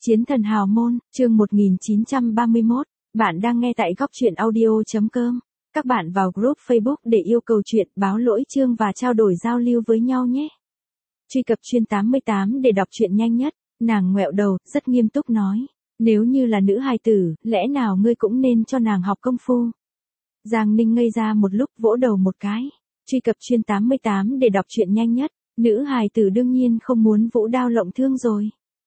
Chiến thần hào môn, chương 1931, bạn đang nghe tại góc truyện audio.com. Các bạn vào group Facebook để yêu cầu chuyện, báo lỗi chương và trao đổi giao lưu với nhau nhé. Truy cập chuyên 88 để đọc truyện nhanh nhất, nàng ngoẹo đầu, rất nghiêm túc nói. Nếu như là nữ hài tử, lẽ nào ngươi cũng nên cho nàng học công phu. Giang Ninh ngây ra một lúc vỗ đầu một cái. Truy cập chuyên 88 để đọc truyện nhanh nhất, nữ hài tử đương nhiên không muốn vũ đao lộng thương rồi.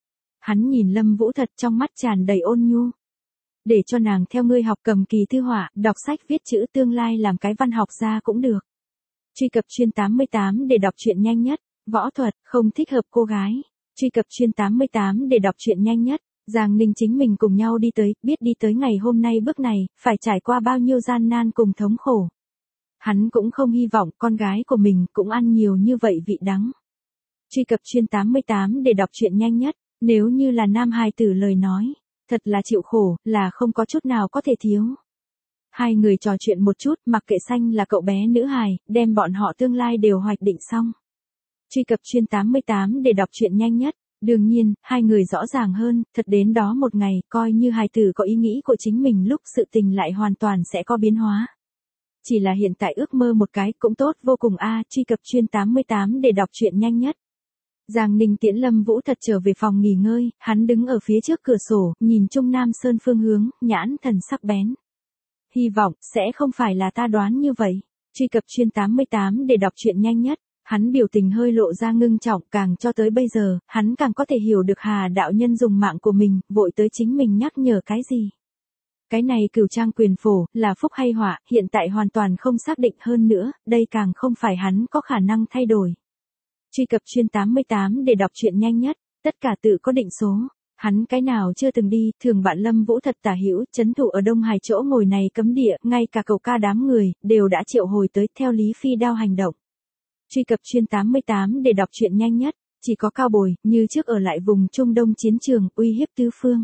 Hắn nhìn Lâm Vũ Thật trong mắt tràn đầy ôn nhu. Để cho nàng theo ngươi học cầm kỳ thư họa, đọc sách viết chữ tương lai làm cái văn học gia cũng được. Truy cập chuyên 88 để đọc truyện nhanh nhất, võ thuật, không thích hợp cô gái. Truy cập chuyên 88 để đọc truyện nhanh nhất, Giang Ninh chính mình cùng nhau đi tới, biết đi tới ngày hôm nay bước này, phải trải qua bao nhiêu gian nan cùng thống khổ. Hắn cũng không hy vọng con gái của mình cũng ăn nhiều như vậy vị đắng. Truy cập chuyên 88 để đọc truyện nhanh nhất. Nếu như là nam hài tử lời nói, thật là chịu khổ, là không có chút nào có thể thiếu. Hai người trò chuyện một chút, mặc kệ Xanh là cậu bé nữ hài, đem bọn họ tương lai đều hoạch định xong. Truy cập chuyên 88 để đọc truyện nhanh nhất. Đương nhiên, hai người rõ ràng hơn, thật đến đó một ngày, coi như hài tử có ý nghĩ của chính mình lúc sự tình lại hoàn toàn sẽ có biến hóa. Chỉ là hiện tại ước mơ một cái cũng tốt vô cùng a. Truy cập chuyên 88 để đọc truyện nhanh nhất. Giang Ninh tiễn Lâm Vũ Thật trở về phòng nghỉ ngơi, hắn đứng ở phía trước cửa sổ, nhìn Trung Nam Sơn phương hướng, nhãn thần sắc bén. Hy vọng, sẽ không phải là ta đoán như vậy. Truy cập chuyên 88 để đọc truyện nhanh nhất, hắn biểu tình hơi lộ ra ngưng trọng, càng cho tới bây giờ, hắn càng có thể hiểu được Hà đạo nhân dùng mạng của mình, vội tới chính mình nhắc nhở cái gì. Cái này Cửu Trang quyền phổ, là phúc hay họa, hiện tại hoàn toàn không xác định hơn nữa, đây càng không phải hắn có khả năng thay đổi. Truy cập chuyên 88 để đọc truyện nhanh nhất, tất cả tự có định số. Hắn cái nào chưa từng đi, thường bạn Lâm Vũ Thật tả hữu, chấn thủ ở Đông Hải chỗ ngồi này cấm địa, ngay cả cậu ca đám người, đều đã triệu hồi tới theo Lý Phi Đao hành động. Truy cập chuyên 88 để đọc truyện nhanh nhất, chỉ có cao bồi, như trước ở lại vùng Trung Đông chiến trường, uy hiếp tứ phương.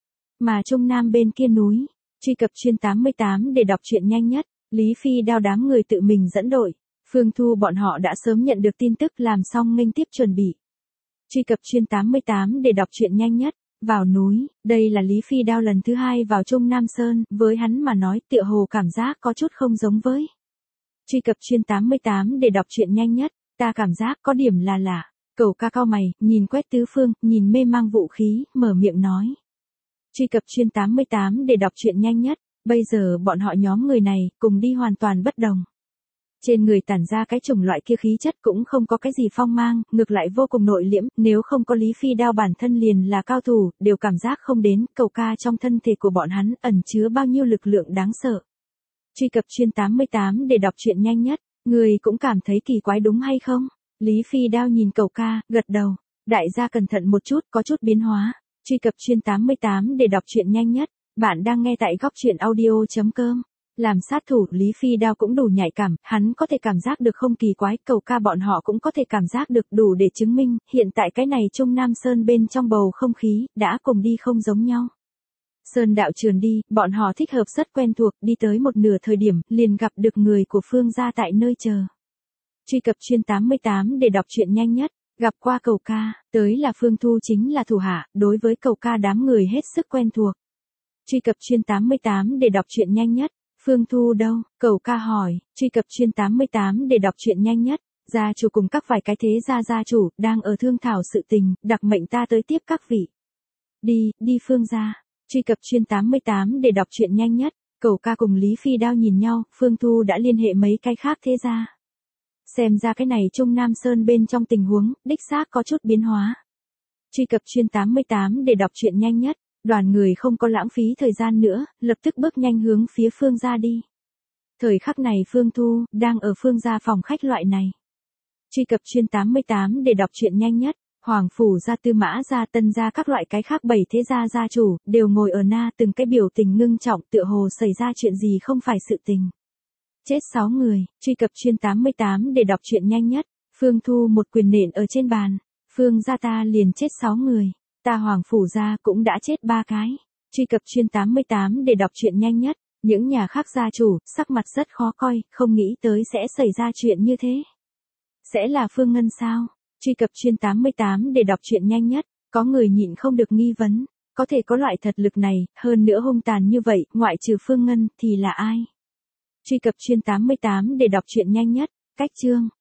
Mà Trung Nam bên kia núi, truy cập chuyên 88 để đọc truyện nhanh nhất, Lý Phi Đao đám người tự mình dẫn đội. Phương Thu bọn họ đã sớm nhận được tin tức làm xong nghênh tiếp chuẩn bị. Truy cập chuyên 88 để đọc truyện nhanh nhất, vào núi, đây là Lý Phi Đao lần thứ hai vào Trung Nam Sơn, với hắn mà nói tựa hồ cảm giác có chút không giống với. Truy cập chuyên 88 để đọc truyện nhanh nhất, ta cảm giác có điểm là lạ. Cậu ca cao mày, nhìn quét tứ phương, nhìn mê mang vũ khí, mở miệng nói. Truy cập chuyên 88 để đọc truyện nhanh nhất, bây giờ bọn họ nhóm người này cùng đi hoàn toàn bất đồng. Trên người tản ra cái chủng loại kia khí chất cũng không có cái gì phong mang, ngược lại vô cùng nội liễm, nếu không có Lý Phi Đao bản thân liền là cao thủ, đều cảm giác không đến, cậu ca trong thân thể của bọn hắn ẩn chứa bao nhiêu lực lượng đáng sợ. Truy cập chuyên 88 để đọc truyện nhanh nhất, người cũng cảm thấy kỳ quái đúng hay không? Lý Phi Đao nhìn cậu ca, gật đầu, đại gia cẩn thận một chút, có chút biến hóa. Truy cập chuyên 88 để đọc truyện nhanh nhất, bạn đang nghe tại góc truyện audio.com. Làm sát thủ, Lý Phi Đao cũng đủ nhạy cảm, hắn có thể cảm giác được không kỳ quái, cậu ca bọn họ cũng có thể cảm giác được, đủ để chứng minh, hiện tại cái này Trung Nam Sơn bên trong bầu không khí, đã cùng đi không giống nhau. Sơn đạo trườn đi, bọn họ thích hợp rất quen thuộc, đi tới một nửa thời điểm, liền gặp được người của Phương gia tại nơi chờ. Truy cập chuyên 88 để đọc truyện nhanh nhất, gặp qua cậu ca, tới là Phương Thu chính là thủ hạ, đối với cậu ca đám người hết sức quen thuộc. Truy cập chuyên 88 để đọc truyện nhanh nhất. Phương Thu đâu? Cậu ca hỏi. Truy cập chuyên 88 để đọc truyện nhanh nhất, gia chủ cùng các vài cái thế gia chủ, đang ở thương thảo sự tình, đặc mệnh ta tới tiếp các vị. Đi Phương gia. Truy cập chuyên 88 để đọc truyện nhanh nhất, cậu ca cùng Lý Phi Đao nhìn nhau, Phương Thu đã liên hệ mấy cái khác thế gia. Xem ra cái này Trung Nam Sơn bên trong tình huống, đích xác có chút biến hóa. Truy cập chuyên 88 để đọc truyện nhanh nhất. Đoàn người không có lãng phí thời gian nữa, lập tức bước nhanh hướng phía Phương gia đi. Thời khắc này Phương Thu, đang ở Phương gia phòng khách loại này. Truy cập chuyên 88 để đọc truyện nhanh nhất, Hoàng Phủ gia, Tư Mã gia, Tân gia, các loại cái khác 7 thế gia gia chủ, đều ngồi ở na, từng cái biểu tình ngưng trọng, tựa hồ xảy ra chuyện gì không phải sự tình. Chết 6 người, truy cập chuyên 88 để đọc truyện nhanh nhất, Phương Thu một quyền nện ở trên bàn. Phương gia ta liền chết 6 người. Ta Hoàng Phủ gia cũng đã chết 3 cái. Truy cập chuyên 88 để đọc truyện nhanh nhất, những nhà khác gia chủ, sắc mặt rất khó coi, không nghĩ tới sẽ xảy ra chuyện như thế. Sẽ là Phương Ngân sao? Truy cập chuyên 88 để đọc truyện nhanh nhất, có người nhịn không được nghi vấn. Có thể có loại thật lực này, hơn nữa hung tàn như vậy, ngoại trừ Phương Ngân, thì là ai? Truy cập Truyện 88 để đọc truyện nhanh nhất. Cách chương.